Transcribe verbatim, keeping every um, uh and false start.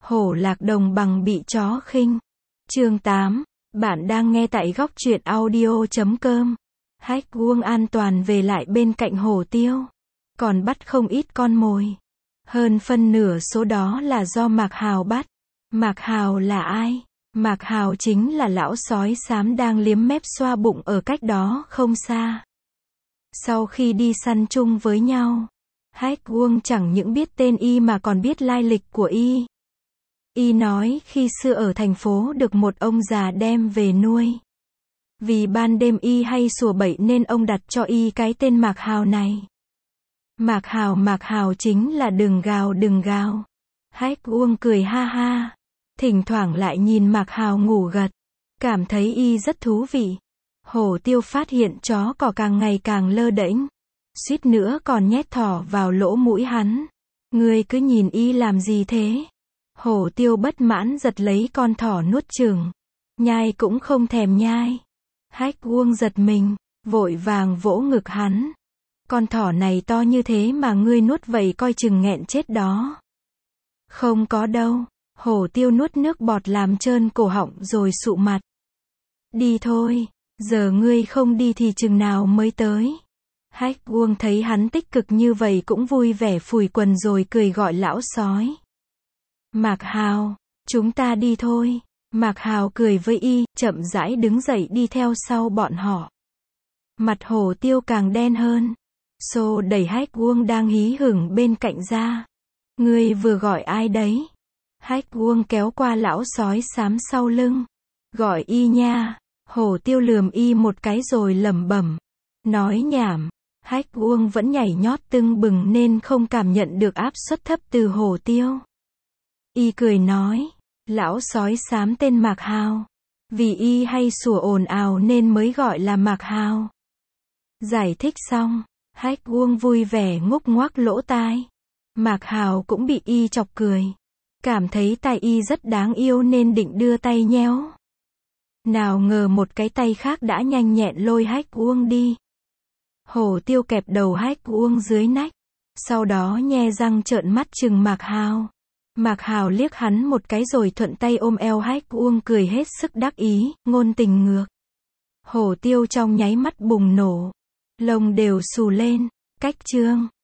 Hổ lạc đồng bằng bị chó khinh. Chương tám. Bạn đang nghe tại góc truyện audio chấm com. Hách Vuông an toàn về lại bên cạnh hổ tiêu. Còn bắt không ít con mồi. Hơn phân nửa số đó là do Mạc Hào bắt. Mạc Hào là ai? Mạc Hào chính là lão sói xám đang liếm mép xoa bụng ở cách đó không xa. Sau khi đi săn chung với nhau, Hách Vuông chẳng những biết tên y mà còn biết lai lịch của y. Y nói khi xưa ở thành phố được một ông già đem về nuôi. Vì ban đêm y hay sủa bậy nên ông đặt cho y cái tên Mạc Hào này. Mạc Hào Mạc Hào chính là đừng gào đừng gào. Hách Vuông cười ha ha. Thỉnh thoảng lại nhìn Mạc Hào ngủ gật. Cảm thấy y rất thú vị. Hổ tiêu phát hiện chó cỏ càng ngày càng lơ đễnh. Suýt nữa còn nhét thỏ vào lỗ mũi hắn. Ngươi cứ nhìn y làm gì thế? Hổ tiêu bất mãn giật lấy con thỏ nuốt chửng. Nhai cũng không thèm nhai. Hách Vuông giật mình, vội vàng vỗ ngực hắn. Con thỏ này to như thế mà ngươi nuốt vậy coi chừng nghẹn chết đó. Không có đâu. Hổ tiêu nuốt nước bọt làm trơn cổ họng rồi sụ mặt. Đi thôi, giờ ngươi không đi thì chừng nào mới tới. Hách Vuông thấy hắn tích cực như vậy cũng vui vẻ phủi quần rồi cười gọi lão sói. Mạc Hào, chúng ta đi thôi. Mạc Hào cười với y, chậm rãi đứng dậy đi theo sau bọn họ. Mặt hổ tiêu càng đen hơn. Xô đẩy Hách Vuông đang hí hửng bên cạnh ra. Ngươi vừa gọi ai đấy? Hách Vuông kéo qua lão sói xám sau lưng. Gọi y nha. Hổ tiêu lườm y một cái rồi lẩm bẩm. Nói nhảm. Hách Vuông vẫn nhảy nhót tưng bừng nên không cảm nhận được áp suất thấp từ hổ tiêu. Y cười nói. Lão sói xám tên Mạc Hào. Vì y hay sủa ồn ào nên mới gọi là Mạc Hào. Giải thích xong, Hách Vuông vui vẻ ngúc ngoác lỗ tai. Mạc Hào cũng bị y chọc cười. Cảm thấy tay y rất đáng yêu nên định đưa tay nhéo. Nào ngờ một cái tay khác đã nhanh nhẹn lôi Hách Vuông đi. Hổ tiêu kẹp đầu Hách Vuông dưới nách. Sau đó nhe răng trợn mắt trừng Mạc Hào. Mạc Hào liếc hắn một cái rồi thuận tay ôm eo Hách Vuông cười hết sức đắc ý, ngôn tình ngược. Hổ tiêu trong nháy mắt bùng nổ. Lông đều xù lên. Cách chương.